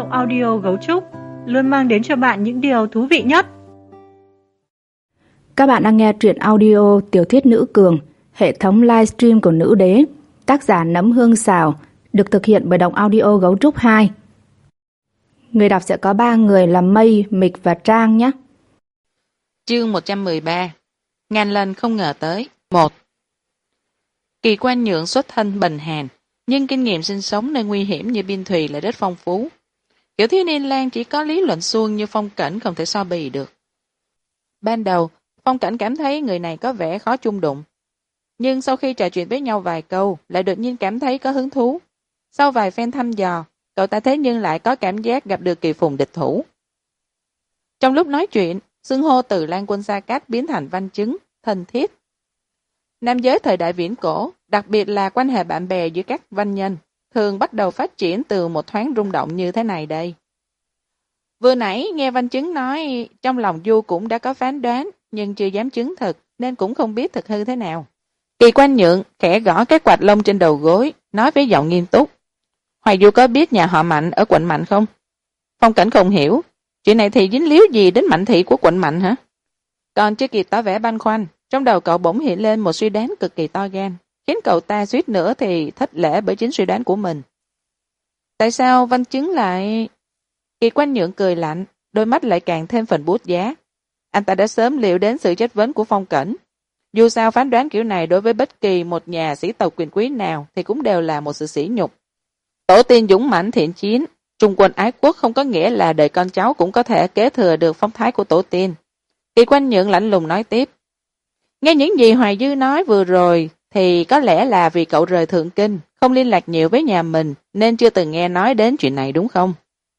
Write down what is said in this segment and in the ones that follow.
audio Gấu Trúc luôn mang đến cho bạn những điều thú vị nhất. Các bạn đang nghe truyện audio tiểu thuyết Nữ Cường, hệ thống livestream của Nữ Đế, tác giả Nấm Hương Xào, được thực hiện bởi Đọc Audio Gấu Trúc 2. Người đọc sẽ có 3 người là Mây, Mịch và Trang nhé. Chương 113. Ngàn lần không ngờ tới. 1. Kỳ Quan Nhượng xuất thân bần hàn, nhưng kinh nghiệm sinh sống nơi nguy hiểm như biên thùy lại rất phong phú. Kiểu thiếu niên lang chỉ có lý luận suông như Phong Cảnh không thể so bì được. Ban đầu, Phong Cảnh cảm thấy người này có vẻ khó chung đụng. Nhưng sau khi trò chuyện với nhau vài câu, lại đột nhiên cảm thấy có hứng thú. Sau vài phen thăm dò, cậu ta thế nhưng lại có cảm giác gặp được kỳ phùng địch thủ. Trong lúc nói chuyện, xưng hô từ Lan Quân Sa Cát biến thành Văn Chứng, thân thiết. Nam giới thời đại viễn cổ, đặc biệt là quan hệ bạn bè giữa các văn nhân, thường bắt đầu phát triển từ một thoáng rung động như thế này đây. Vừa nãy nghe Văn Chứng nói trong lòng Du cũng đã có phán đoán, nhưng chưa dám chứng thực nên cũng không biết thực hư thế nào. Kỳ Quan Nhượng khẽ gõ cái quạt lông trên đầu gối, nói với giọng nghiêm túc. Hoài Du có biết nhà họ Mạnh ở quận Mạnh không? Phong Cảnh không hiểu, chuyện này thì dính líu gì đến Mạnh thị của quận Mạnh hả? Còn chưa kịp tỏ vẻ băn khoăn, trong đầu cậu bỗng hiện lên một suy đoán cực kỳ to gan, khiến cậu ta suýt nữa thì thất lễ bởi chính suy đoán của mình. Tại sao Văn Chứng lại... Kỳ Quan Nhượng cười lạnh, đôi mắt lại càng thêm phần bút giá. Anh ta đã sớm liệu đến sự chất vấn của Phong Cảnh. Dù sao phán đoán kiểu này đối với bất kỳ một nhà sĩ tộc quyền quý nào thì cũng đều là một sự sỉ nhục. Tổ tiên dũng mãnh thiện chiến, trung quân ái quốc không có nghĩa là đời con cháu cũng có thể kế thừa được phong thái của tổ tiên. Kỳ Quan Nhượng lạnh lùng nói tiếp. Nghe những gì Hoài Dư nói vừa rồi thì có lẽ là vì cậu rời Thượng Kinh, không liên lạc nhiều với nhà mình nên chưa từng nghe nói đến chuyện này đúng không?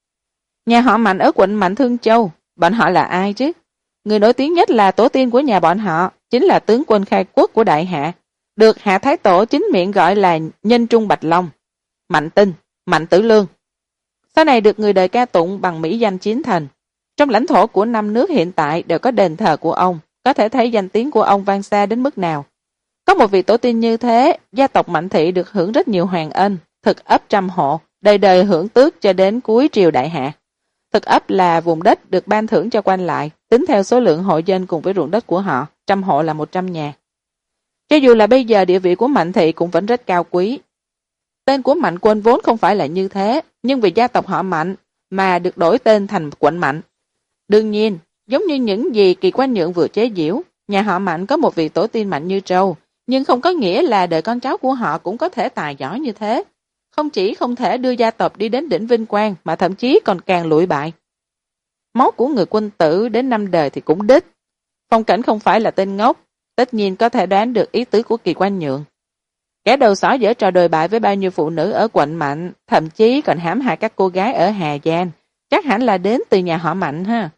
Nhà họ Mạnh ở quận Mạnh Thương Châu, bọn họ là ai chứ? Người nổi tiếng nhất là tổ tiên của nhà bọn họ, chính là tướng quân khai quốc của Đại Hạ, được Hạ Thái Tổ chính miệng gọi là Nhân Trung Bạch Long, Mạnh Tinh, Mạnh Tử Lương. Sau này được người đời ca tụng bằng mỹ danh Chiến Thành. Trong lãnh thổ của 5 nước hiện tại đều có đền thờ của ông, có thể thấy danh tiếng của ông vang xa đến mức nào. Có một vị tổ tiên như thế, gia tộc Mạnh thị được hưởng rất nhiều hoàng ân, thực ấp trăm hộ, đời đời hưởng tước cho đến cuối triều Đại Hạ. Thực ấp là vùng đất được ban thưởng cho quan lại, tính theo số lượng hộ dân cùng với ruộng đất của họ, trăm hộ là 100 nhà. Cho dù là bây giờ địa vị của Mạnh thị cũng vẫn rất cao quý. Tên của Mạnh Quân vốn không phải là như thế, nhưng vì gia tộc họ Mạnh mà được đổi tên thành quận Mạnh. Đương nhiên, giống như những gì Kỳ Quan Nhượng vừa chế giễu, nhà họ Mạnh có một vị tổ tiên mạnh như trâu, nhưng không có nghĩa là đời con cháu của họ cũng có thể tài giỏi như thế. Không chỉ không thể đưa gia tộc đi đến đỉnh vinh quang mà thậm chí còn càng lụi bại. Máu của người quân tử đến 5 đời thì cũng đích. Phong Cảnh không phải là tên ngốc, tất nhiên có thể đoán được ý tứ của Kỳ Quan Nhượng. Kẻ đầu sỏ dở trò đồi bại với bao nhiêu phụ nữ ở quận Mạnh, thậm chí còn hãm hại các cô gái ở Hà Giang, chắc hẳn là đến từ nhà họ Mạnh ha.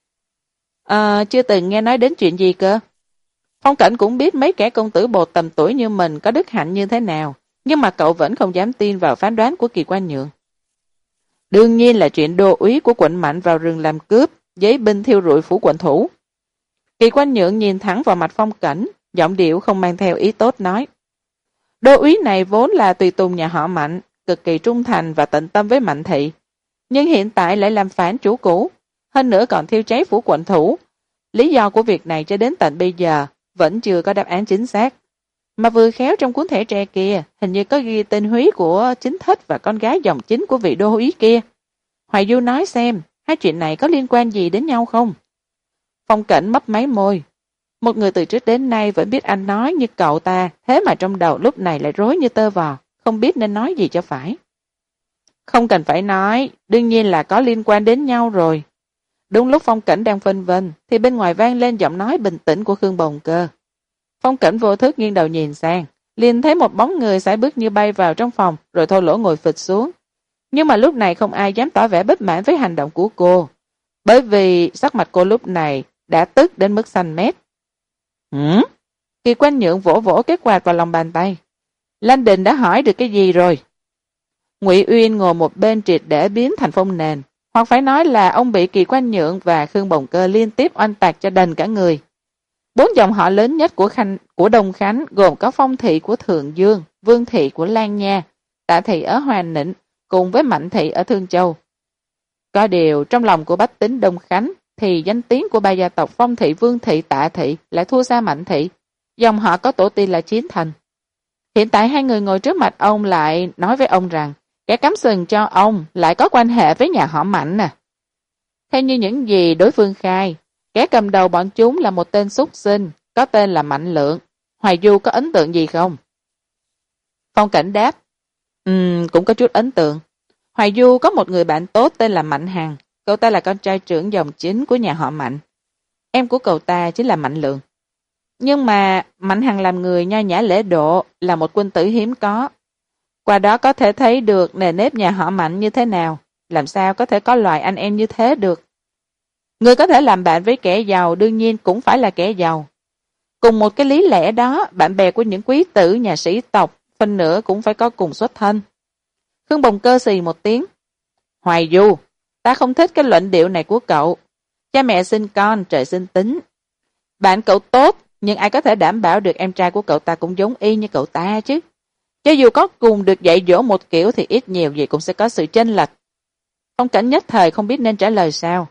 Chưa từng nghe nói đến chuyện gì cơ. Phong Cảnh cũng biết mấy kẻ công tử bột tầm tuổi như mình có đức hạnh như thế nào, nhưng mà cậu vẫn không dám tin vào phán đoán của Kỳ Quan Nhượng. Đương nhiên là chuyện đô úy của quận Mạnh vào rừng làm cướp, giấy binh thiêu rụi phủ quận thủ. Kỳ Quan Nhượng nhìn thẳng vào mặt Phong Cảnh, giọng điệu không mang theo ý tốt nói. Đô úy này vốn là tùy tùng nhà họ Mạnh, cực kỳ trung thành và tận tâm với Mạnh thị, nhưng hiện tại lại làm phản chủ cũ, hơn nữa còn thiêu cháy phủ quận thủ. Lý do của việc này cho đến tận bây giờ vẫn chưa có đáp án chính xác. Mà vừa khéo trong cuốn thẻ tre kia, hình như có ghi tên húy của chính thất và con gái dòng chính của vị đô úy kia. Hoài Du nói xem, hai chuyện này có liên quan gì đến nhau không? Phong Cảnh mấp máy môi. Một người từ trước đến nay vẫn biết anh nói như cậu ta, thế mà trong đầu lúc này lại rối như tơ vò, không biết nên nói gì cho phải. Không cần phải nói, đương nhiên là có liên quan đến nhau rồi. Đúng lúc Phong Cảnh đang phân vân, thì bên ngoài vang lên giọng nói bình tĩnh của Khương Bồng Cơ. Phong Cảnh vô thức nghiêng đầu nhìn sang, liền thấy một bóng người sải bước như bay vào trong phòng, rồi thô lỗ ngồi phịch xuống. Nhưng mà lúc này không ai dám tỏ vẻ bất mãn với hành động của cô, bởi vì sắc mặt cô lúc này đã tức đến mức xanh mét. Kỳ Quan Nhượng vỗ vỗ cái quạt vào lòng bàn tay. Lanh Đình đã hỏi được cái gì rồi? Ngụy Uyên ngồi một bên triệt để biến thành phong nền, hoặc phải nói là ông bị Kỳ Quan Nhượng và Khương Bồng Cơ liên tiếp oanh tạc cho đần cả người. 4 dòng họ lớn nhất của Đông Khánh gồm có Phong thị của Thượng Dương, Vương thị của Lan Nha, Tạ thị ở Hoàn Nịnh cùng với Mạnh thị ở Thương Châu. Có điều trong lòng của bách tính Đông Khánh thì danh tiếng của ba gia tộc Phong thị, Vương thị, Tạ thị lại thua xa Mạnh thị, dòng họ có tổ tiên là Chiến Thành. Hiện tại hai người ngồi trước mặt ông lại nói với ông rằng kẻ cắm sừng cho ông lại có quan hệ với nhà họ Mạnh nè. Theo như những gì đối phương khai, kẻ cầm đầu bọn chúng là một tên súc sinh, có tên là Mạnh Lượng. Hoài Du có ấn tượng gì không? Phong Cảnh đáp, cũng có chút ấn tượng. Hoài Du có một người bạn tốt tên là Mạnh Hằng, cậu ta là con trai trưởng dòng chính của nhà họ Mạnh. Em của cậu ta chính là Mạnh Lượng. Nhưng mà Mạnh Hằng làm người nho nhã lễ độ, là một quân tử hiếm có. Qua đó có thể thấy được nề nếp nhà họ Mạnh như thế nào, làm sao có thể có loài anh em như thế được. Người có thể làm bạn với kẻ giàu đương nhiên cũng phải là kẻ giàu. Cùng một cái lý lẽ đó, bạn bè của những quý tử nhà sĩ tộc phân nửa cũng phải có cùng xuất thân. Khương Bồng Cơ xì một tiếng. Hoài Du, ta không thích cái luận điệu này của cậu. Cha mẹ sinh con, trời sinh tính. Bạn cậu tốt, nhưng ai có thể đảm bảo được em trai của cậu ta cũng giống y như cậu ta chứ. Cho dù có cùng được dạy dỗ một kiểu thì ít nhiều gì cũng sẽ có sự chênh lệch. Phong Cảnh nhất thời không biết nên trả lời sao.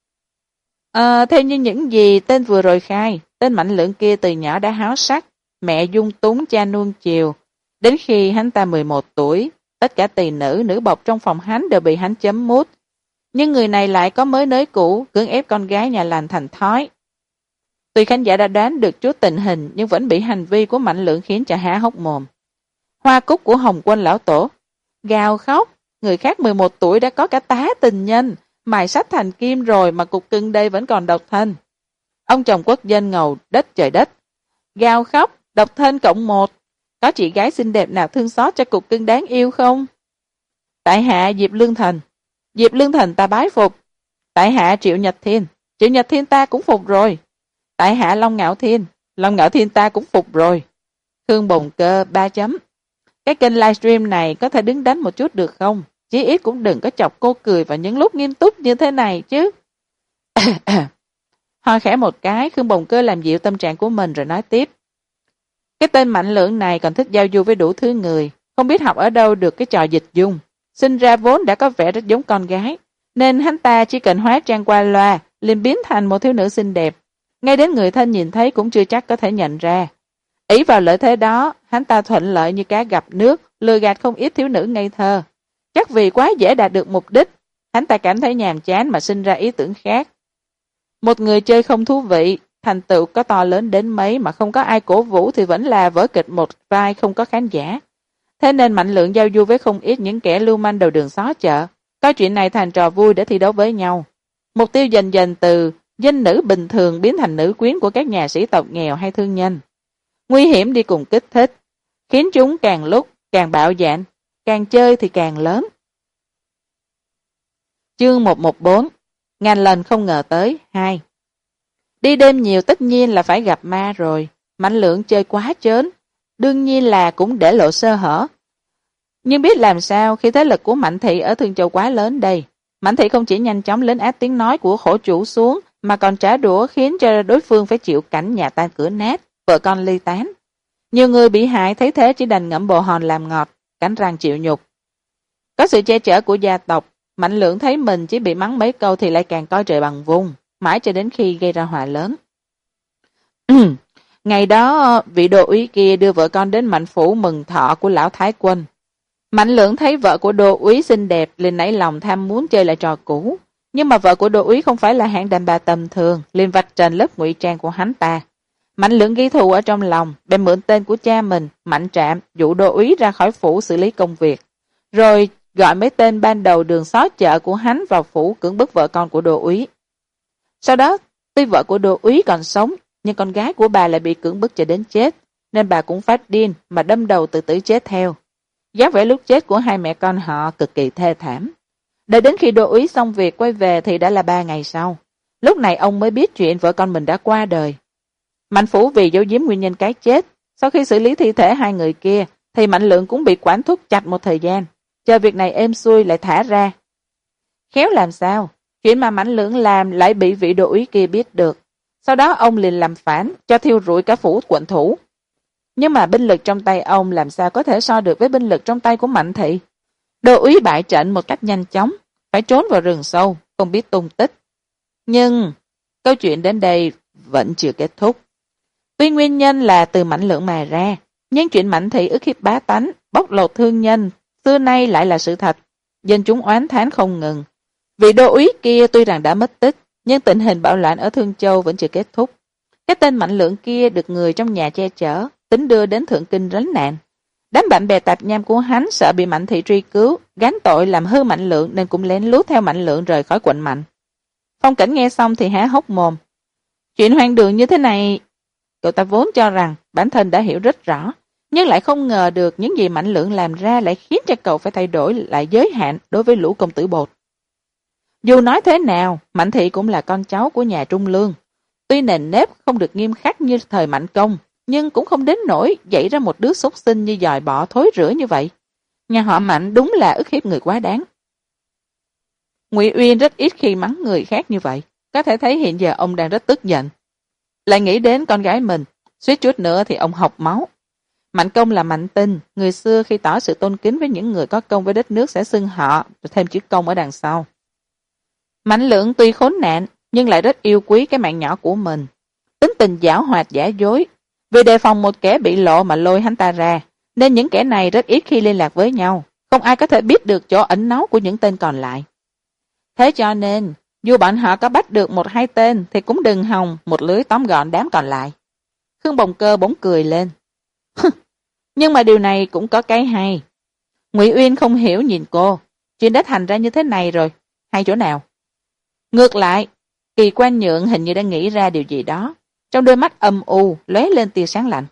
Theo như những gì tên vừa rồi khai, tên Mạnh Lượng kia từ nhỏ đã háo sắc, mẹ dung túng cha nuông chiều. Đến khi hắn ta 11 tuổi, tất cả tỳ nữ, nữ bộc trong phòng hắn đều bị hắn chấm mút. Nhưng người này lại có mới nới cũ, cưỡng ép con gái nhà lành thành thói. Tuy khán giả đã đoán được chút tình hình, nhưng vẫn bị hành vi của Mạnh Lượng khiến cho há hốc mồm. Hoa cúc của Hồng Quân lão tổ, gào khóc, người khác 11 tuổi đã có cả tá tình nhân, mài sắt thành kim rồi mà cục cưng đây vẫn còn độc thân. Ông chồng quốc dân ngầu đất trời đất, gào khóc, độc thân cộng 1, có chị gái xinh đẹp nào thương xót cho cục cưng đáng yêu không? Tại hạ Diệp Lương Thần ta bái phục. Tại hạ Triệu Nhật Thiên ta cũng phục rồi. Tại hạ Long Ngạo Thiên ta cũng phục rồi. Khương Bồng Cơ 3 chấm. Cái kênh livestream này có thể đứng đắn một chút được không? Chí ít cũng đừng có chọc cô cười vào những lúc nghiêm túc như thế này chứ. Ho khẽ một cái, Khương Bồng Cơ làm dịu tâm trạng của mình rồi nói tiếp. Cái tên Mạnh Lượng này còn thích giao du với đủ thứ người, không biết học ở đâu được cái trò dịch dung. Sinh ra vốn đã có vẻ rất giống con gái, nên hắn ta chỉ cần hóa trang qua loa, liền biến thành một thiếu nữ xinh đẹp. Ngay đến người thân nhìn thấy cũng chưa chắc có thể nhận ra. Ý vào lợi thế đó, hắn ta thuận lợi như cá gặp nước, lừa gạt không ít thiếu nữ ngây thơ. Chắc vì quá dễ đạt được mục đích, hắn ta cảm thấy nhàm chán mà sinh ra ý tưởng khác. Một người chơi không thú vị, thành tựu có to lớn đến mấy mà không có ai cổ vũ thì vẫn là vở kịch một vai không có khán giả. Thế nên Mạnh Lượng giao du với không ít những kẻ lưu manh đầu đường xó chợ, coi chuyện này thành trò vui để thi đấu với nhau. Mục tiêu dần dần từ danh nữ bình thường biến thành nữ quyến của các nhà sĩ tộc nghèo hay thương nhân. Nguy hiểm đi cùng kích thích, khiến chúng càng lúc càng bạo dạn, càng chơi thì càng lớn. Chương 114 Ngàn lần không ngờ tới 2. Đi đêm nhiều tất nhiên là phải gặp ma rồi. Mạnh Lượng chơi quá chớn, đương nhiên là cũng để lộ sơ hở. Nhưng biết làm sao khi thế lực của Mạnh thị ở Thương Châu quá lớn đây. Mạnh thị không chỉ nhanh chóng lấn át tiếng nói của khổ chủ xuống, mà còn trả đũa khiến cho đối phương phải chịu cảnh nhà tan cửa nát, vợ con ly tán. Nhiều người bị hại thấy thế chỉ đành ngậm bồ hòn làm ngọt, cắn răng chịu nhục. Có sự che chở của gia tộc, Mạnh Lượng thấy mình chỉ bị mắng mấy câu thì lại càng coi trời bằng vung, mãi cho đến khi gây ra họa lớn. Ngày đó, vị đô úy kia đưa vợ con đến Mạnh phủ mừng thọ của lão Thái Quân. Mạnh Lượng thấy vợ của đô úy xinh đẹp liền nảy lòng tham muốn chơi lại trò cũ, nhưng mà vợ của đô úy không phải là hạng đàn bà tầm thường, liền vạch trần lớp ngụy trang của hắn ta. Mạnh Lượng ghi thù ở trong lòng, bèn mượn tên của cha mình, Mạnh Trạm, dụ đô úy ra khỏi phủ xử lý công việc, rồi gọi mấy tên ban đầu đường xó chợ của hắn vào phủ cưỡng bức vợ con của đô úy. Sau đó, tuy vợ của đô úy còn sống, nhưng con gái của bà lại bị cưỡng bức cho đến chết, nên bà cũng phát điên mà đâm đầu tự tử chết theo. Dáng vẻ lúc chết của hai mẹ con họ cực kỳ thê thảm. Đợi đến khi đô úy xong việc quay về thì đã là 3 ngày sau. Lúc này ông mới biết chuyện vợ con mình đã qua đời. Mạnh phủ vì giấu giếm nguyên nhân cái chết, sau khi xử lý thi thể hai người kia, thì Mạnh Lượng cũng bị quản thúc chặt một thời gian, chờ việc này êm xuôi lại thả ra. Khéo làm sao, chuyện mà Mạnh Lượng làm lại bị vị đô úy kia biết được. Sau đó ông liền làm phản, cho thiêu rụi cả phủ quận thủ. Nhưng mà binh lực trong tay ông làm sao có thể so được với binh lực trong tay của Mạnh thị. Đô úy bại trận một cách nhanh chóng, phải trốn vào rừng sâu, không biết tung tích. Nhưng câu chuyện đến đây vẫn chưa kết thúc. Tuy nguyên nhân là từ Mạnh Lượng mà ra, nhưng chuyện Mạnh Thị ức hiếp bá tánh, bóc lột thương nhân, xưa nay lại là sự thật. Dân chúng oán thán không ngừng. Vị đô úy kia tuy rằng đã mất tích, nhưng tình hình bạo loạn ở Thương Châu vẫn chưa kết thúc. Cái tên Mạnh Lượng kia được người trong nhà che chở, tính đưa đến Thượng Kinh lánh nạn. Đám bạn bè tạp nham của hắn sợ bị Mạnh Thị truy cứu, gánh tội làm hư Mạnh Lượng nên cũng lén lút theo Mạnh Lượng rời khỏi quận Mạnh. Phong Cảnh nghe xong thì há hốc mồm. Chuyện hoang đường như thế này, cậu ta vốn cho rằng bản thân đã hiểu rất rõ, nhưng lại không ngờ được những gì Mạnh Lượng làm ra lại khiến cho cậu phải thay đổi lại giới hạn đối với lũ công tử bột. Dù nói thế nào, Mạnh Thị cũng là con cháu của nhà Trung Lương. Tuy nền nếp không được nghiêm khắc như thời Mạnh Công, nhưng cũng không đến nỗi dạy ra một đứa súc sinh như dòi bọ thối rữa như vậy. Nhà họ Mạnh đúng là ức hiếp người quá đáng. Ngụy Uyên rất ít khi mắng người khác như vậy, có thể thấy hiện giờ ông đang rất tức giận. Lại nghĩ đến con gái mình, suýt chút nữa thì ông học máu. Mạnh Công là Mạnh Tinh, người xưa khi tỏ sự tôn kính với những người có công với đất nước sẽ xưng họ, rồi thêm chữ công ở đằng sau. Mạnh Lượng tuy khốn nạn, nhưng lại rất yêu quý cái mạng nhỏ của mình. Tính tình giảo hoạt giả dối, vì đề phòng một kẻ bị lộ mà lôi hắn ta ra, nên những kẻ này rất ít khi liên lạc với nhau, không ai có thể biết được chỗ ẩn náu của những tên còn lại. Thế cho nên, dù bọn họ có bắt được một hai tên thì cũng đừng hòng một lưới tóm gọn đám còn lại. Khương Bồng Cơ bỗng cười lên. Nhưng mà điều này cũng có cái hay. Ngụy Uyên không hiểu nhìn cô, chuyện đã thành ra như thế này rồi, hay chỗ nào? Ngược lại, Kỳ Quan Nhượng hình như đã nghĩ ra điều gì đó, trong đôi mắt âm u lóe lên tia sáng lạnh.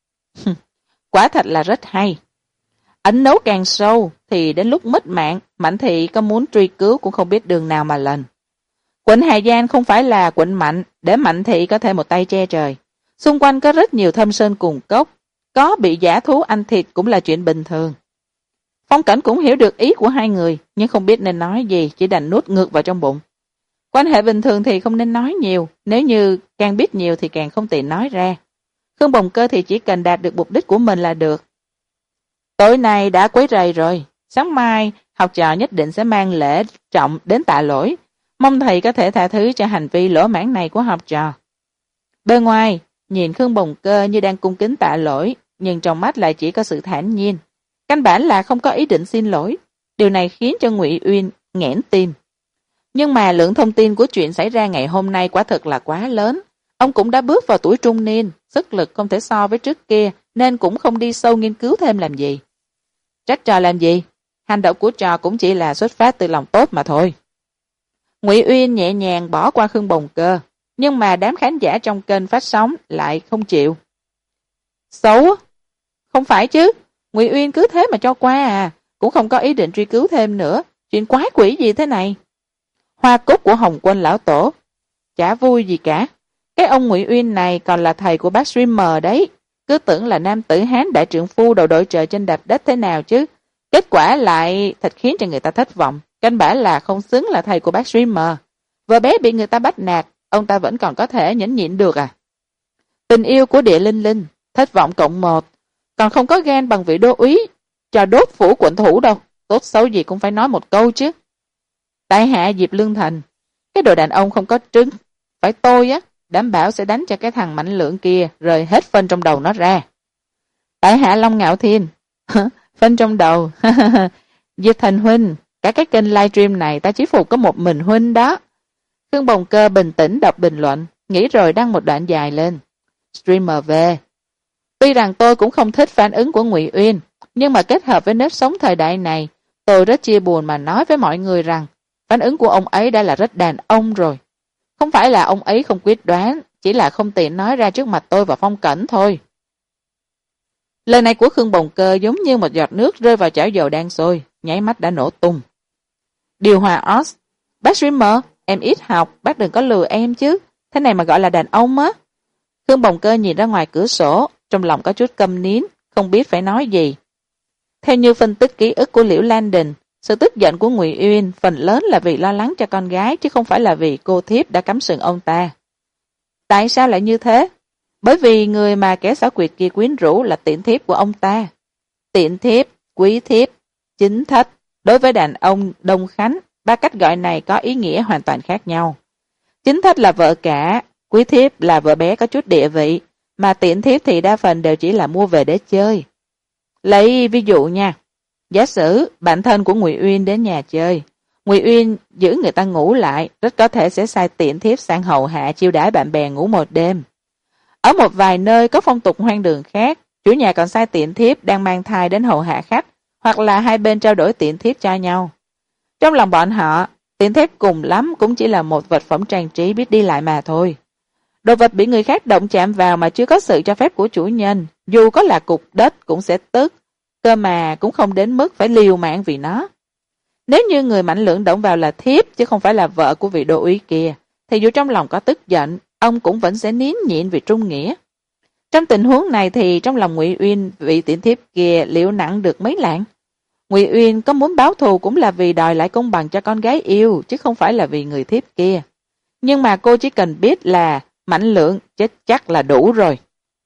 Quả thật là rất hay. Ẩn nấu càng sâu thì đến lúc mất mạng, Mạnh Thị có muốn truy cứu cũng không biết đường nào mà lần. Quận Hà Giang không phải là quận Mạnh để Mạnh Thị có thể một tay che trời. Xung quanh có rất nhiều thâm sơn cùng cốc, có bị giả thú ăn thịt cũng là chuyện bình thường. Phong Cảnh cũng hiểu được ý của hai người, nhưng không biết nên nói gì, chỉ đành nuốt ngược vào trong bụng. Quan hệ bình thường thì không nên nói nhiều, nếu như càng biết nhiều thì càng không tiện nói ra. Khương Bồng Cơ thì chỉ cần đạt được mục đích của mình là được. Tối nay đã quấy rầy rồi, sáng mai học trò nhất định sẽ mang lễ trọng đến tạ lỗi, mong thầy có thể tha thứ cho hành vi lỗ mãn này của học trò. Bên ngoài, nhìn Khương Bồng Cơ như đang cung kính tạ lỗi, nhưng trong mắt lại chỉ có sự thản nhiên. Căn bản là không có ý định xin lỗi. Điều này khiến cho Ngụy Uyên nghẽn tim. Nhưng mà lượng thông tin của chuyện xảy ra ngày hôm nay quả thực là quá lớn. Ông cũng đã bước vào tuổi trung niên, sức lực không thể so với trước kia, nên cũng không đi sâu nghiên cứu thêm làm gì. Trách trò làm gì? Hành động của trò cũng chỉ là xuất phát từ lòng tốt mà thôi. Ngụy Uyên nhẹ nhàng bỏ qua Khương Bồng Cơ, nhưng mà đám khán giả trong kênh phát sóng lại không chịu. Xấu? Không phải chứ, Ngụy Uyên cứ thế mà cho qua à, cũng không có ý định truy cứu thêm nữa, chuyện quái quỷ gì thế này? Hoa cúc của Hồng Quân lão tổ, chả vui gì cả. Cái ông Ngụy Uyên này còn là thầy của bác streamer đấy, cứ tưởng là nam tử Hán đại trượng phu đầu đội trời trên đạp đất thế nào chứ, kết quả lại thật khiến cho người ta thất vọng. Căn bản là không xứng là thầy của bác streamer. Vợ bé bị người ta bắt nạt, ông ta vẫn còn có thể nhẫn nhịn được à? Tình yêu của Địa Linh Linh, thất vọng cộng 1, còn không có gan bằng vị đô úy, cho đốt phủ quận thủ đâu, tốt xấu gì cũng phải nói một câu chứ. Tại hạ Diệp Lương Thành, cái đồ đàn ông không có trứng, phải tôi á, đảm bảo sẽ đánh cho cái thằng Mạnh Lượng kia rời hết phân trong đầu nó ra. Tại hạ Long Ngạo Thiên, phân trong đầu, Diệp Thành huynh, cả cái kênh livestream này ta chỉ phục có một mình huynh đó. Khương Bồng Cơ bình tĩnh đọc bình luận, nghĩ rồi đăng một đoạn dài lên. Streamer về. Tuy rằng tôi cũng không thích phản ứng của Ngụy Uyên, nhưng mà kết hợp với nếp sống thời đại này, tôi rất chia buồn mà nói với mọi người rằng phản ứng của ông ấy đã là rất đàn ông rồi. Không phải là ông ấy không quyết đoán, chỉ là không tiện nói ra trước mặt tôi và Phong Cảnh thôi. Lời này của Khương Bồng Cơ giống như một giọt nước rơi vào chảo dầu đang sôi, nháy mắt đã nổ tung. Điều hòa Oz, bác streamer, em ít học, bác đừng có lừa em chứ, thế này mà gọi là đàn ông á. Khương Bồng Cơ nhìn ra ngoài cửa sổ, trong lòng có chút câm nín, không biết phải nói gì. Theo như phân tích ký ức của Liễu Lan Đình, sự tức giận của Ngụy Uyên phần lớn là vì lo lắng cho con gái chứ không phải là vì cô thiếp đã cắm sừng ông ta. Tại sao lại như thế? Bởi vì người mà kẻ xảo quyệt kia quyến rũ là tiện thiếp của ông ta. Tiện thiếp, quý thiếp, chính thất, đối với đàn ông Đông Khánh ba cách gọi này có ý nghĩa hoàn toàn khác nhau. Chính thất là vợ cả, quý thiếp là vợ bé có chút địa vị, mà tiện thiếp thì đa phần đều chỉ là mua về để chơi. Lấy ví dụ nha, giả sử bạn thân của Ngụy Uyên đến nhà chơi, Ngụy Uyên giữ người ta ngủ lại, rất có thể sẽ sai tiện thiếp sang hầu hạ chiêu đãi bạn bè ngủ một đêm. Ở một vài nơi có phong tục hoang đường khác, chủ nhà còn sai tiện thiếp đang mang thai đến hầu hạ khách, hoặc là hai bên trao đổi tiện thiếp cho nhau. Trong lòng bọn họ, tiện thiếp cùng lắm cũng chỉ là một vật phẩm trang trí biết đi lại mà thôi. Đồ vật bị người khác động chạm vào mà chưa có sự cho phép của chủ nhân, dù có là cục đất cũng sẽ tức, cơ mà cũng không đến mức phải liều mạng vì nó. Nếu như người Mạnh Lượng động vào là thiếp chứ không phải là vợ của vị đô úy kia, thì dù trong lòng có tức giận, ông cũng vẫn sẽ nín nhịn vì trung nghĩa. Trong tình huống này thì trong lòng Ngụy Uyên vị tiện thiếp kia liệu nặng được mấy lạng. Ngụy Uyên có muốn báo thù cũng là vì đòi lại công bằng cho con gái yêu, chứ không phải là vì người thiếp kia. Nhưng mà cô chỉ cần biết là Mạnh Lượng chết chắc là đủ rồi.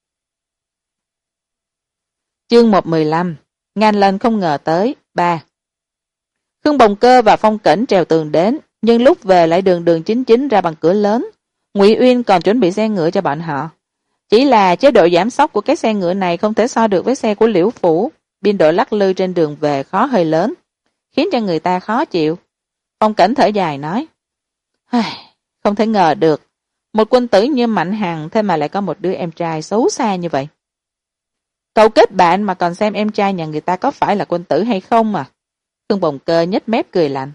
Chương 115. Ngàn lần không ngờ tới. 3. Khương Bồng Cơ và Phong Cẩn trèo tường đến, nhưng lúc về lại đường đường chính chính ra bằng cửa lớn. Ngụy Uyên còn chuẩn bị xe ngựa cho bọn họ. Chỉ là chế độ giảm sóc của cái xe ngựa này không thể so được với xe của Liễu Phủ, biên độ lắc lư trên đường về khó hơi lớn, khiến cho người ta khó chịu. Phong Cảnh thở dài nói, không thể ngờ được, một quân tử như Mạnh Hằng thế mà lại có một đứa em trai xấu xa như vậy. Cậu kết bạn mà còn xem em trai nhà người ta có phải là quân tử hay không à? Khương Bồng Cơ nhếch mép cười lạnh.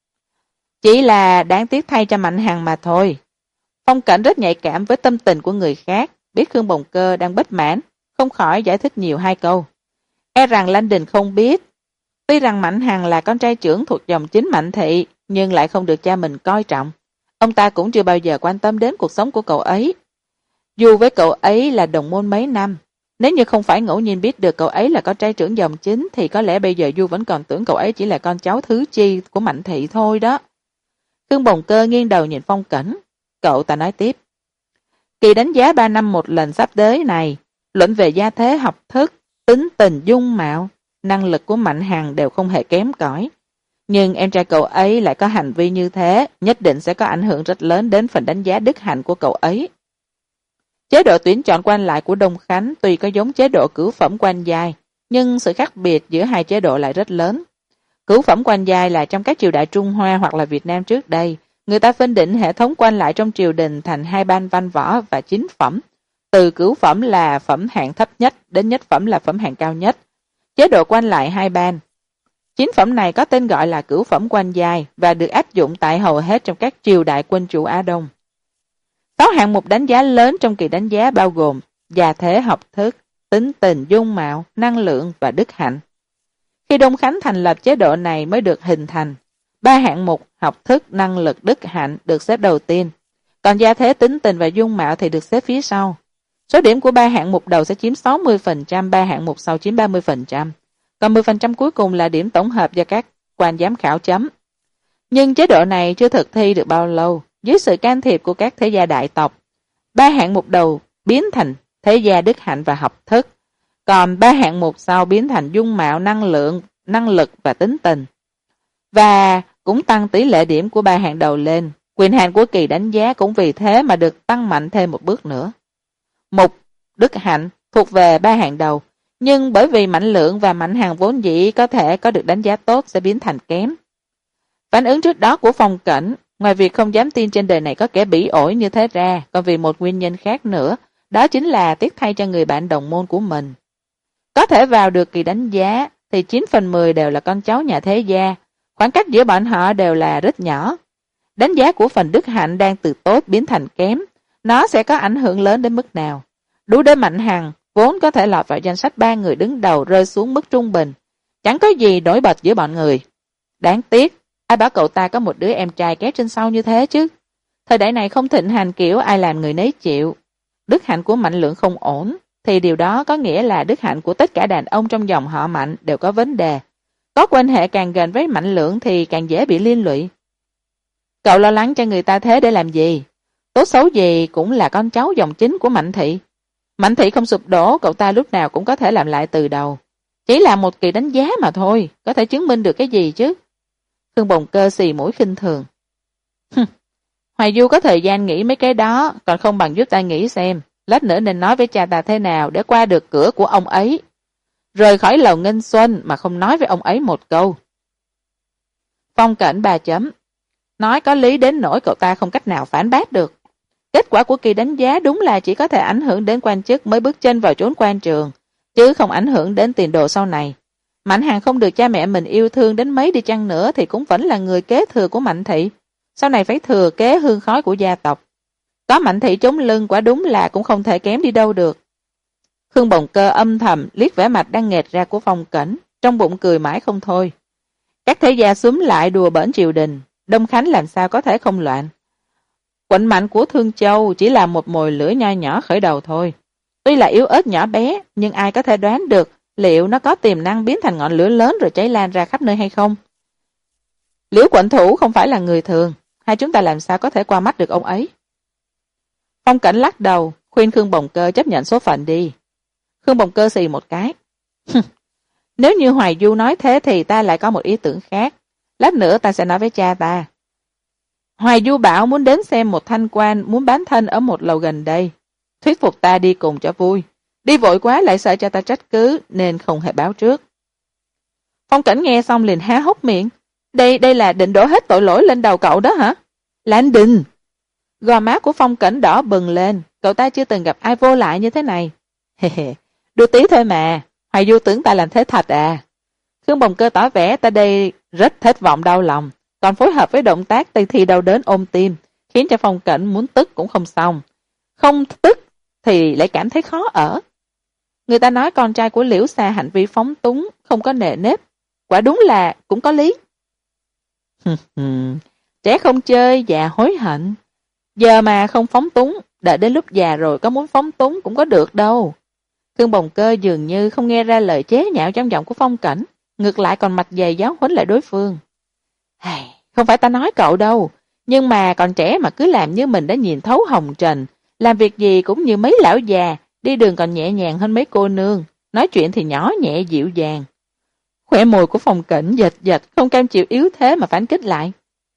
Chỉ là đáng tiếc thay cho Mạnh Hằng mà thôi. Phong Cảnh rất nhạy cảm với tâm tình của người khác, biết Khương Bồng Cơ đang bất mãn, không khỏi giải thích nhiều hai câu. E rằng Lanh Đình không biết, tuy rằng Mạnh Hằng là con trai trưởng thuộc dòng chính Mạnh Thị, nhưng lại không được cha mình coi trọng. Ông ta cũng chưa bao giờ quan tâm đến cuộc sống của cậu ấy. Dù với cậu ấy là đồng môn mấy năm, nếu như không phải ngẫu nhiên biết được cậu ấy là con trai trưởng dòng chính thì có lẽ bây giờ Du vẫn còn tưởng cậu ấy chỉ là con cháu thứ chi của Mạnh Thị thôi đó. Khương Bồng Cơ nghiêng đầu nhìn Phong Cảnh, cậu ta nói tiếp. Kỳ đánh giá 3 năm một lần sắp tới này, luận về gia thế học thức, tính tình dung mạo, năng lực của Mạnh Hằng đều không hề kém cỏi. Nhưng em trai cậu ấy lại có hành vi như thế, nhất định sẽ có ảnh hưởng rất lớn đến phần đánh giá đức hạnh của cậu ấy. Chế độ tuyển chọn quan lại của Đông Khánh tuy có giống chế độ cửu phẩm quan giai, nhưng sự khác biệt giữa hai chế độ lại rất lớn. Cửu phẩm quan giai là trong các triều đại Trung Hoa hoặc là Việt Nam trước đây, người ta phân định hệ thống quan lại trong triều đình thành 2 ban văn võ và 9 phẩm. Từ cửu phẩm là phẩm hạng thấp nhất đến nhất phẩm là phẩm hạng cao nhất. Chế độ quan lại 2 ban. 9 phẩm này có tên gọi là cửu phẩm quan giai và được áp dụng tại hầu hết trong các triều đại quân chủ Á Đông. 6 hạng mục đánh giá lớn trong kỳ đánh giá bao gồm gia thế học thức, tính tình dung mạo, năng lượng và đức hạnh. Khi Đông Khánh thành lập chế độ này mới được hình thành, 3 hạng mục học thức, năng lực, đức hạnh được xếp đầu tiên, còn gia thế, tính tình và dung mạo thì được xếp phía sau. Số điểm của 3 hạng mục đầu sẽ chiếm 60%, 3 hạng mục sau chiếm 30%, còn 10% cuối cùng là điểm tổng hợp do các quan giám khảo chấm. Nhưng chế độ này chưa thực thi được bao lâu, dưới sự can thiệp của các thế gia đại tộc, 3 hạng mục đầu biến thành thế gia đức hạnh và học thức, còn 3 hạng mục sau biến thành dung mạo, năng lượng, năng lực và tính tình. Và cũng tăng tỷ lệ điểm của 3 hạng đầu lên, quyền hạn của kỳ đánh giá cũng vì thế mà được tăng mạnh thêm một bước nữa. Mục đức hạnh thuộc về 3 hạng đầu, nhưng bởi vì Mạnh Lượng và Mạnh Hằng vốn dĩ có thể có được đánh giá tốt sẽ biến thành kém. Phản ứng trước đó của Phong Cảnh, ngoài việc không dám tin trên đời này có kẻ bỉ ổi như thế ra, còn vì một nguyên nhân khác nữa, đó chính là tiếc thay cho người bạn đồng môn của mình. Có thể vào được kỳ đánh giá thì 9/10 đều là con cháu nhà thế gia, khoảng cách giữa bọn họ đều là rất nhỏ. Đánh giá của phần đức hạnh đang từ tốt biến thành kém, nó sẽ có ảnh hưởng lớn đến mức nào? Đủ để Mạnh Hằng vốn có thể lọt vào danh sách 3 người đứng đầu rơi xuống mức trung bình, chẳng có gì nổi bật giữa bọn người. Đáng tiếc, ai bảo cậu ta có một đứa em trai kéo trên sau như thế chứ? Thời đại này không thịnh hành kiểu ai làm người nấy chịu. Đức hạnh của Mạnh Lượng không ổn, thì điều đó có nghĩa là đức hạnh của tất cả đàn ông trong dòng họ Mạnh đều có vấn đề. Có quan hệ càng gần với Mạnh Lượng thì càng dễ bị liên lụy. Cậu lo lắng cho người ta thế để làm gì? Tốt xấu gì cũng là con cháu dòng chính của Mạnh Thị. Mạnh Thị không sụp đổ, cậu ta lúc nào cũng có thể làm lại từ đầu. Chỉ là một kỳ đánh giá mà thôi, có thể chứng minh được cái gì chứ? Khương Bồng Cơ xì mũi khinh thường. Hoài Du có thời gian nghĩ mấy cái đó, còn không bằng giúp ta nghĩ xem, lát nữa nên nói với cha ta thế nào để qua được cửa của ông ấy. Rời khỏi lầu Nghinh Xuân mà không nói với ông ấy một câu. Phong Cảnh 3 chấm. Nói có lý đến nỗi cậu ta không cách nào phản bác được. Kết quả của kỳ đánh giá đúng là chỉ có thể ảnh hưởng đến quan chức mới bước chân vào chốn quan trường, chứ không ảnh hưởng đến tiền đồ sau này. Mạnh Hàn không được cha mẹ mình yêu thương đến mấy đi chăng nữa thì cũng vẫn là người kế thừa của Mạnh Thị. Sau này phải thừa kế hương khói của gia tộc. Có Mạnh Thị chống lưng quả đúng là cũng không thể kém đi đâu được. Khương Bồng Cơ âm thầm liếc vẻ mặt đang nghệt ra của Phong Cảnh, trong bụng cười mãi không thôi. Các thế gia xúm lại đùa bỡn triều đình, Đông Khánh làm sao có thể không loạn. Quận mạnh của Thương Châu chỉ là một mồi lửa nho nhỏ khởi đầu thôi. Tuy là yếu ớt nhỏ bé, nhưng ai có thể đoán được liệu nó có tiềm năng biến thành ngọn lửa lớn rồi cháy lan ra khắp nơi hay không? Liễu quận thủ không phải là người thường, hai chúng ta làm sao có thể qua mắt được ông ấy? Phong Cảnh lắc đầu, khuyên Khương Bồng Cơ chấp nhận số phận đi. Khương Bồng Cơ xì một cái. Nếu như Hoài Du nói thế thì ta lại có một ý tưởng khác. Lát nữa ta sẽ nói với cha ta. Hoài Du bảo muốn đến xem một thanh quan muốn bán thân ở một lầu gần đây. Thuyết phục ta đi cùng cho vui. Đi vội quá lại sợ cha ta trách cứ nên không hề báo trước. Phong Cảnh nghe xong liền há hốc miệng. Đây là định đổ hết tội lỗi lên đầu cậu đó hả? Lan Đình! Gò má của Phong Cảnh đỏ bừng lên. Cậu ta chưa từng gặp ai vô lại như thế này. Đùa tí thôi mà. Hoài Du tưởng ta làm thế thật à? Khương Bồng Cơ tỏ vẻ ta đây rất thất vọng đau lòng, còn phối hợp với động tác tây thi đau đớn ôm tim, khiến cho Phong Cảnh muốn tức cũng không xong. Không tức thì lại cảm thấy khó ở. Người ta nói con trai của Liễu Xa hành vi phóng túng, không có nề nếp. Quả đúng là cũng có lý. Trẻ không chơi, già hối hận. Giờ mà không phóng túng, đợi đến lúc già rồi có muốn phóng túng cũng có được đâu. Khương Bồng Cơ dường như không nghe ra lời chế nhạo trong giọng của Phong Cảnh, ngược lại còn mặt dày giáo huấn lại đối phương. Không phải ta nói cậu đâu, nhưng mà còn trẻ mà cứ làm như mình đã nhìn thấu hồng trần, làm việc gì cũng như mấy lão già, đi đường còn nhẹ nhàng hơn mấy cô nương, nói chuyện thì nhỏ nhẹ dịu dàng. Khóe môi của Phong Cảnh giật giật, không cam chịu yếu thế mà phản kích lại.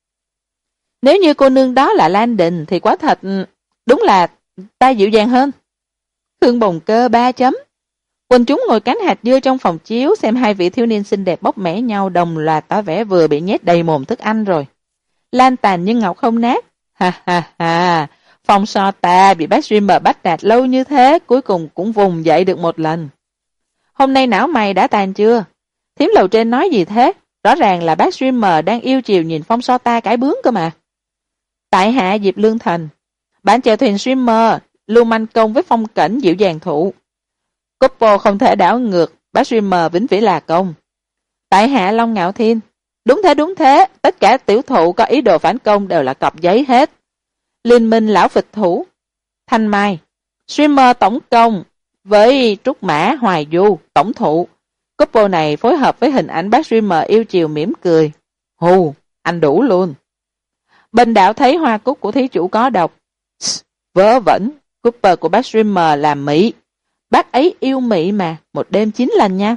Nếu như cô nương đó là Lan Đình thì quá thật, đúng là ta dịu dàng hơn. Khương Bồng Cơ 3 chấm. Quần chúng ngồi cánh hạt dưa trong phòng chiếu xem hai vị thiếu niên xinh đẹp bóc mẽ nhau, đồng loạt tỏ vẻ vừa bị nhét đầy mồm thức ăn rồi. Lan tàn nhưng ngọc không nát. Ha, phòng so ta bị bác streamer bắt nạt lâu như thế, cuối cùng cũng vùng dậy được một lần. Hôm nay não mày đã tàn chưa? Thím lầu trên nói gì thế? Rõ ràng là bác streamer đang yêu chiều nhìn phong so ta cãi bướng cơ mà. Tại hạ Diệp Lương Thành. Bạn chèo thuyền streamer, Lưu Manh Công với Phong Cảnh dịu dàng thụ. Couple không thể đảo ngược, bác streamer vĩnh viễn là công. Tại hạ Long Ngạo Thiên. Đúng thế, tất cả tiểu thụ có ý đồ phản công đều là cọp giấy hết. Liên minh lão phịch thủ. Thanh Mai. Streamer tổng công với Trúc Mã Hoài Du, tổng thụ. Couple này phối hợp với hình ảnh bác streamer yêu chiều mỉm cười. Hù, anh đủ luôn. Bình Đạo thấy hoa cúc của thí chủ có độc. Vớ vẩn, couple của bác streamer là Mỹ. Bác ấy yêu Mỹ mà, một đêm 9 lần nha.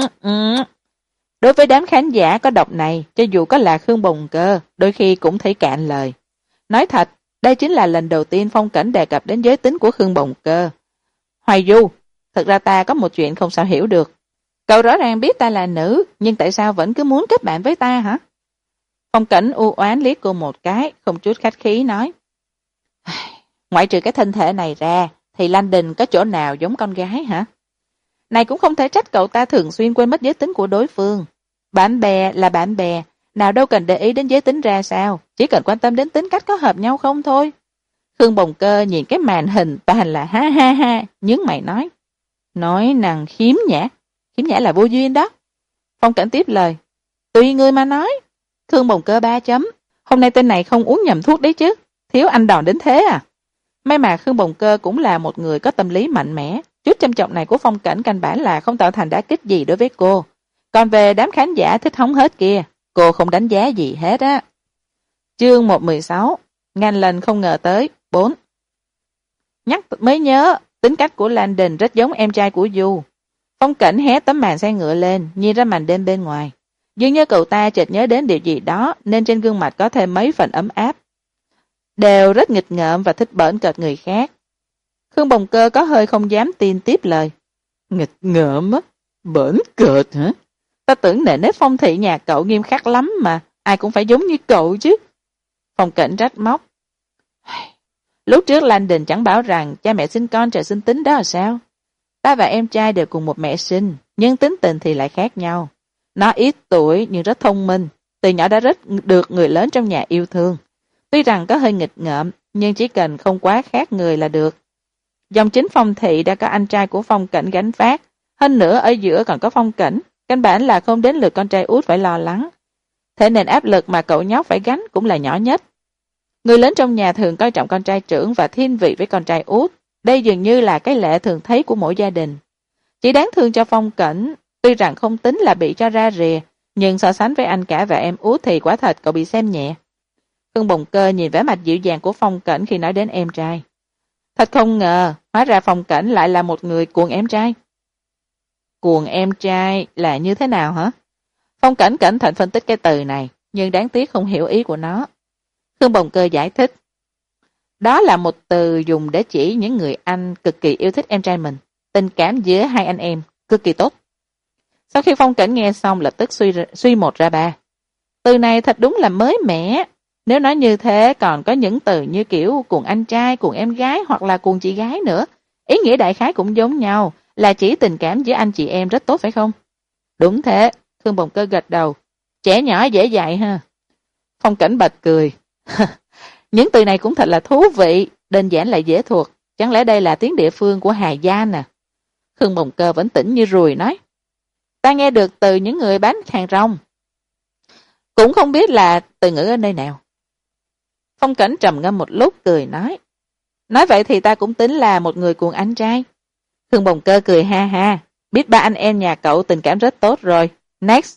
Đối với đám khán giả có độc này, cho dù có là Khương Bồng Cơ, đôi khi cũng thấy cạn lời. Nói thật, đây chính là lần đầu tiên Phong Cảnh đề cập đến giới tính của Khương Bồng Cơ. Hoài Du, thật ra ta có một chuyện không sao hiểu được. Cậu rõ ràng biết ta là nữ, nhưng tại sao vẫn cứ muốn kết bạn với ta hả? Phong Cảnh u oán liếc cô một cái, không chút khách khí nói. Ngoại trừ cái thân thể này ra, thì Lan Đình có chỗ nào giống con gái hả? Này cũng không thể trách cậu ta thường xuyên quên mất giới tính của đối phương. Bạn bè là bạn bè, nào đâu cần để ý đến giới tính ra sao, chỉ cần quan tâm đến tính cách có hợp nhau không thôi. Khương Bồng Cơ nhìn cái màn hình toàn là ha, nhướng mày nói. Nói nàng khiếm nhã là vô duyên đó. Phong Cảnh tiếp lời. Tùy người mà nói. Khương Bồng Cơ 3 chấm. Hôm nay tên này không uống nhầm thuốc đấy chứ, thiếu anh đòn đến thế à? May mà Khương Bồng Cơ cũng là một người có tâm lý mạnh mẽ. Chút châm chọc này của Phong Cảnh căn bản là không tạo thành đả kích gì đối với cô. Còn về đám khán giả thích hóng hết kia, cô không đánh giá gì hết á. Chương 116. Ngàn lần không ngờ tới 4. Nhắc mới nhớ, tính cách của Lan Đình rất giống em trai của Du. Phong Cảnh hé tấm màn xe ngựa lên, nhìn ra màn đêm bên ngoài. dường như cậu ta chợt nhớ đến điều gì đó nên trên gương mặt có thêm mấy phần ấm áp. Đều rất nghịch ngợm và thích bỡn cợt người khác. Khương Bồng Cơ có hơi không dám tin tiếp lời. Nghịch ngợm á? Bỡn cợt hả? Ta tưởng nề nếp phong thị nhà cậu nghiêm khắc lắm mà, ai cũng phải giống như cậu chứ. Phong Cảnh trách móc. Lúc trước Landon chẳng bảo rằng cha mẹ sinh con trời sinh tính đó là sao? Ta và em trai đều cùng một mẹ sinh, nhưng tính tình thì lại khác nhau. Nó ít tuổi nhưng rất thông minh, từ nhỏ đã rất được người lớn trong nhà yêu thương. Tuy rằng có hơi nghịch ngợm, nhưng chỉ cần không quá khác người là được. Dòng chính Phong thị đã có anh trai của Phong Cảnh gánh vác, hơn nữa ở giữa còn có Phong Cảnh, căn bản là không đến lượt con trai út phải lo lắng. Thế nên áp lực mà cậu nhóc phải gánh cũng là nhỏ nhất. Người lớn trong nhà thường coi trọng con trai trưởng và thiên vị với con trai út. Đây dường như là cái lệ thường thấy của mỗi gia đình. Chỉ đáng thương cho Phong Cảnh, tuy rằng không tính là bị cho ra rìa, nhưng so sánh với anh cả và em út thì quả thật cậu bị xem nhẹ. Khương Bồng Cơ nhìn vẻ mặt dịu dàng của Phong Cảnh khi nói đến em trai. Thật không ngờ, hóa ra Phong Cảnh lại là một người cuồng em trai. Cuồng em trai là như thế nào hả? Phong Cảnh cẩn thận phân tích cái từ này, nhưng đáng tiếc không hiểu ý của nó. Khương Bồng Cơ giải thích. Đó là một từ dùng để chỉ những người anh cực kỳ yêu thích em trai mình. Tình cảm giữa hai anh em cực kỳ tốt. Sau khi Phong Cảnh nghe xong lập tức suy một ra ba. Từ này thật đúng là mới mẻ. Nếu nói như thế còn có những từ như kiểu cuồng anh trai, cuồng em gái hoặc là cuồng chị gái nữa. Ý nghĩa đại khái cũng giống nhau, là chỉ tình cảm giữa anh chị em rất tốt phải không? Đúng thế, Khương Bồng Cơ gật đầu. Trẻ nhỏ dễ dạy ha. Phong Cảnh bật cười. Những từ này cũng thật là thú vị, đơn giản lại dễ thuộc. Chẳng lẽ đây là tiếng địa phương của Hà Giang à? Khương Bồng Cơ vẫn tỉnh như ruồi nói. Ta nghe được từ những người bán hàng rong. Cũng không biết là từ ngữ ở nơi nào. Phong Cảnh trầm ngâm một lúc cười nói. Nói vậy thì ta cũng tính là một người cuồng anh trai. Khương Bồng Cơ cười ha ha. Biết ba anh em nhà cậu tình cảm rất tốt rồi. Next.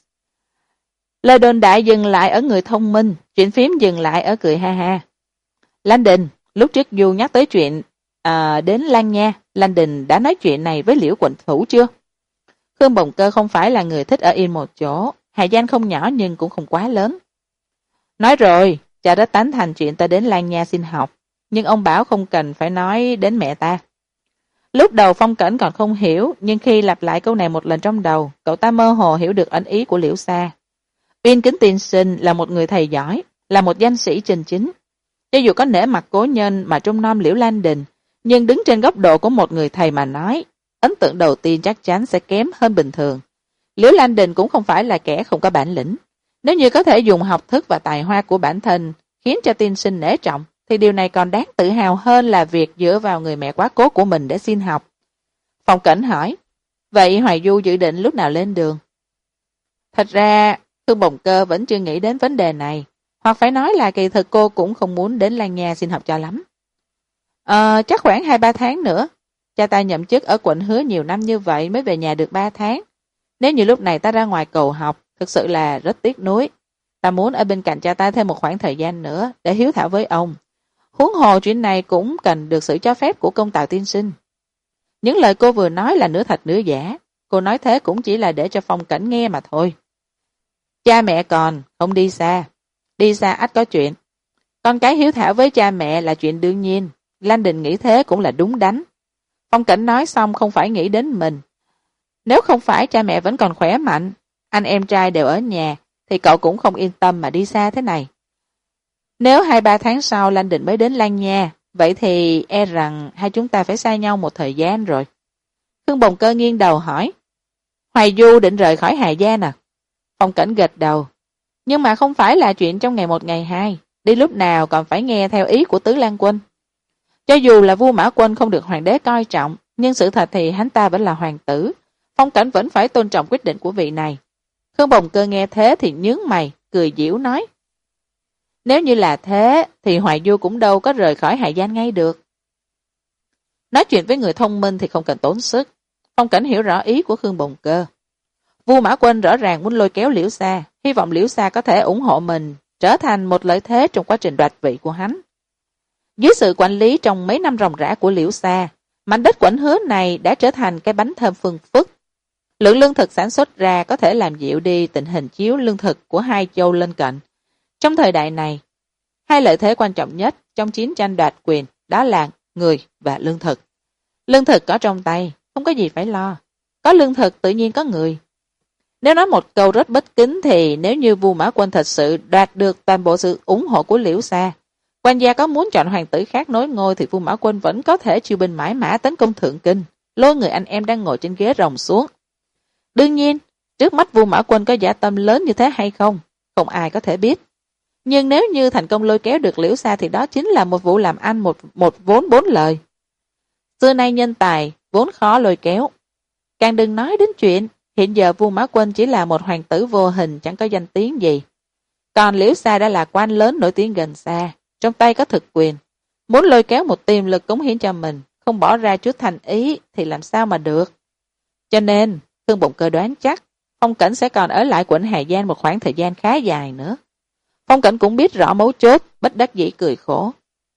Lời đồn đại dừng lại ở người thông minh, chuyện phím dừng lại ở cười ha ha. Landon, lúc trước Du nhắc tới chuyện đến Lan Nha, Landon đã nói chuyện này với Liễu Quận Thủ chưa? Khương Bồng Cơ không phải là người thích ở yên một chỗ, Hà Giang không nhỏ nhưng cũng không quá lớn. Nói rồi, cha rất tán thành chuyện ta đến Lan Nha xin học, nhưng ông bảo không cần phải nói đến mẹ ta. Lúc đầu Phong Cảnh còn không hiểu, nhưng khi lặp lại câu này một lần trong đầu, cậu ta mơ hồ hiểu được ẩn ý của Liễu Sa. Uyên Kính tiên sinh là một người thầy giỏi, là một danh sĩ chân chính. Cho dù có nể mặt cố nhân mà trông nom Liễu Lan Đình, nhưng đứng trên góc độ của một người thầy mà nói, ấn tượng đầu tiên chắc chắn sẽ kém hơn bình thường. Liễu Lan Đình cũng không phải là kẻ không có bản lĩnh. Nếu như có thể dùng học thức và tài hoa của bản thân khiến cho tiên sinh nể trọng, thì điều này còn đáng tự hào hơn là việc dựa vào người mẹ quá cố của mình để xin học. Phong Cảnh hỏi, vậy Hoài Du dự định lúc nào lên đường? Thật ra, Khương Bồng Cơ vẫn chưa nghĩ đến vấn đề này, hoặc phải nói là kỳ thực cô cũng không muốn đến Lan Nha xin học cho lắm. Chắc khoảng 2-3 tháng nữa. Cha ta nhậm chức ở quận Hứa nhiều năm như vậy mới về nhà được 3 tháng. Nếu như lúc này ta ra ngoài cầu học, thực sự là rất tiếc nuối. Ta muốn ở bên cạnh cha ta thêm một khoảng thời gian nữa để hiếu thảo với ông. Huống hồ chuyện này cũng cần được sự cho phép của công Tào tiên sinh. Những lời cô vừa nói là nửa thật nửa giả. Cô nói thế cũng chỉ là để cho Phong Cảnh nghe mà thôi. Cha mẹ còn, không đi xa. Đi xa ắt có chuyện. Con cái hiếu thảo với cha mẹ là chuyện đương nhiên. Lan Đình nghĩ thế cũng là đúng đắn. Phong Cảnh nói xong không phải nghĩ đến mình. Nếu không phải cha mẹ vẫn còn khỏe mạnh, anh em trai đều ở nhà, thì cậu cũng không yên tâm mà đi xa thế này. Nếu 2-3 tháng sau Lan Đình mới đến Lan Nha, vậy thì e rằng hai chúng ta phải xa nhau một thời gian rồi. Khương Bồng Cơ nghiêng đầu hỏi, Hoài Du định rời khỏi Hà Giang à? Phong Cảnh gật đầu, nhưng mà không phải là chuyện trong ngày 1 ngày 2, đi lúc nào còn phải nghe theo ý của Tứ Lan Quân. Cho dù là vua Mã Quân không được hoàng đế coi trọng, nhưng sự thật thì hắn ta vẫn là hoàng tử. Phong Cảnh vẫn phải tôn trọng quyết định của vị này. Khương Bồng Cơ nghe thế thì nhướng mày, cười giễu nói, nếu như là thế thì Hoài Du cũng đâu có rời khỏi Hà Giang ngay được. Nói chuyện với người thông minh thì không cần tốn sức. Phong Cảnh hiểu rõ ý của Khương Bồng Cơ. Vua Mã Quân rõ ràng muốn lôi kéo Liễu Sa, hy vọng Liễu Sa có thể ủng hộ mình, trở thành một lợi thế trong quá trình đoạt vị của hắn. Dưới sự quản lý trong mấy năm ròng rã của Liễu Sa, mảnh đất Quảnh Hứa này đã trở thành cái bánh thơm phương phức. Lượng lương thực sản xuất ra có thể làm dịu đi tình hình thiếu lương thực của hai châu lân cận. Trong thời đại này, hai lợi thế quan trọng nhất trong chiến tranh đoạt quyền đó là người và lương thực. Lương thực có trong tay, không có gì phải lo. Có lương thực tự nhiên có người. Nếu nói một câu rất bất kính thì nếu như Vu Mã Quân thật sự đoạt được toàn bộ sự ủng hộ của Liễu Xa, quan gia có muốn chọn hoàng tử khác nối ngôi thì Vu Mã Quân vẫn có thể chiêu binh mãi mã tấn công Thượng Kinh, lôi người anh em đang ngồi trên ghế rồng xuống. Đương nhiên, trước mắt Vu Mã Quân có dã tâm lớn như thế hay không, không ai có thể biết. Nhưng nếu như thành công lôi kéo được Liễu Xa thì đó chính là một vụ làm ăn một vốn bốn lời. Xưa nay nhân tài vốn khó lôi kéo. Càng đừng nói đến chuyện hiện giờ Vu Mã Quân chỉ là một hoàng tử vô hình chẳng có danh tiếng gì. Còn Liễu Xa đã là quan lớn nổi tiếng gần xa, trong tay có thực quyền. Muốn lôi kéo một tiềm lực cống hiến cho mình, không bỏ ra chút thành ý thì làm sao mà được. Cho nên, Khương Bụng Cơ đoán chắc Phong Cảnh sẽ còn ở lại quận Hà Giang một khoảng thời gian khá dài nữa. Phong Cảnh cũng biết rõ mấu chốt, bất đắc dĩ cười khổ.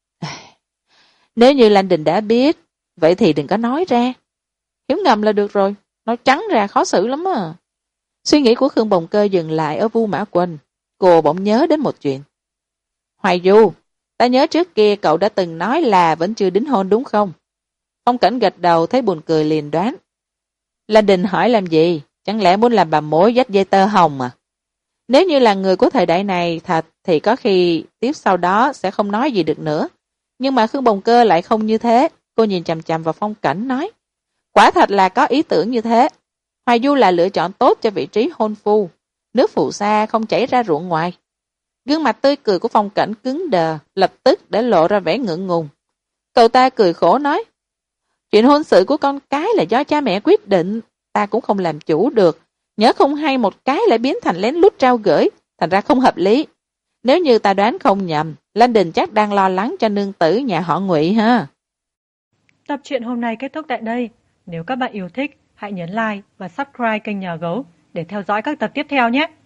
Nếu như Lanh Đình đã biết, vậy thì đừng có nói ra. Hiểu ngầm là được rồi, nói trắng ra khó xử lắm à. Suy nghĩ của Khương Bồng Cơ dừng lại ở Vu Mã Quân. Cô bỗng nhớ đến một chuyện. Hoài Du, ta nhớ trước kia cậu đã từng nói là vẫn chưa đính hôn đúng không? Phong Cảnh gật đầu thấy buồn cười liền đoán. Lanh Đình hỏi làm gì? Chẳng lẽ muốn làm bà mối dắt dây tơ hồng à? Nếu như là người của thời đại này thật thì có khi tiếp sau đó sẽ không nói gì được nữa. Nhưng mà Khương Bồng Cơ lại không như thế. Cô nhìn chằm chằm vào Phong Cảnh nói. Quả thật là có ý tưởng như thế. Hoài Du là lựa chọn tốt cho vị trí hôn phu. Nước phù sa không chảy ra ruộng ngoài. Gương mặt tươi cười của Phong Cảnh cứng đờ, lập tức để lộ ra vẻ ngượng ngùng. Cậu ta cười khổ nói. Chuyện hôn sự của con cái là do cha mẹ quyết định. Ta cũng không làm chủ được. Nhớ không hay một cái lại biến thành lén lút trao gửi. Thành ra không hợp lý. Nếu như ta đoán không nhầm, Lanh Đình chắc đang lo lắng cho nương tử nhà họ Ngụy ha. Tập truyện hôm nay kết thúc tại đây. Nếu các bạn yêu thích, hãy nhấn like và subscribe kênh Nhà Gấu để theo dõi các tập tiếp theo nhé.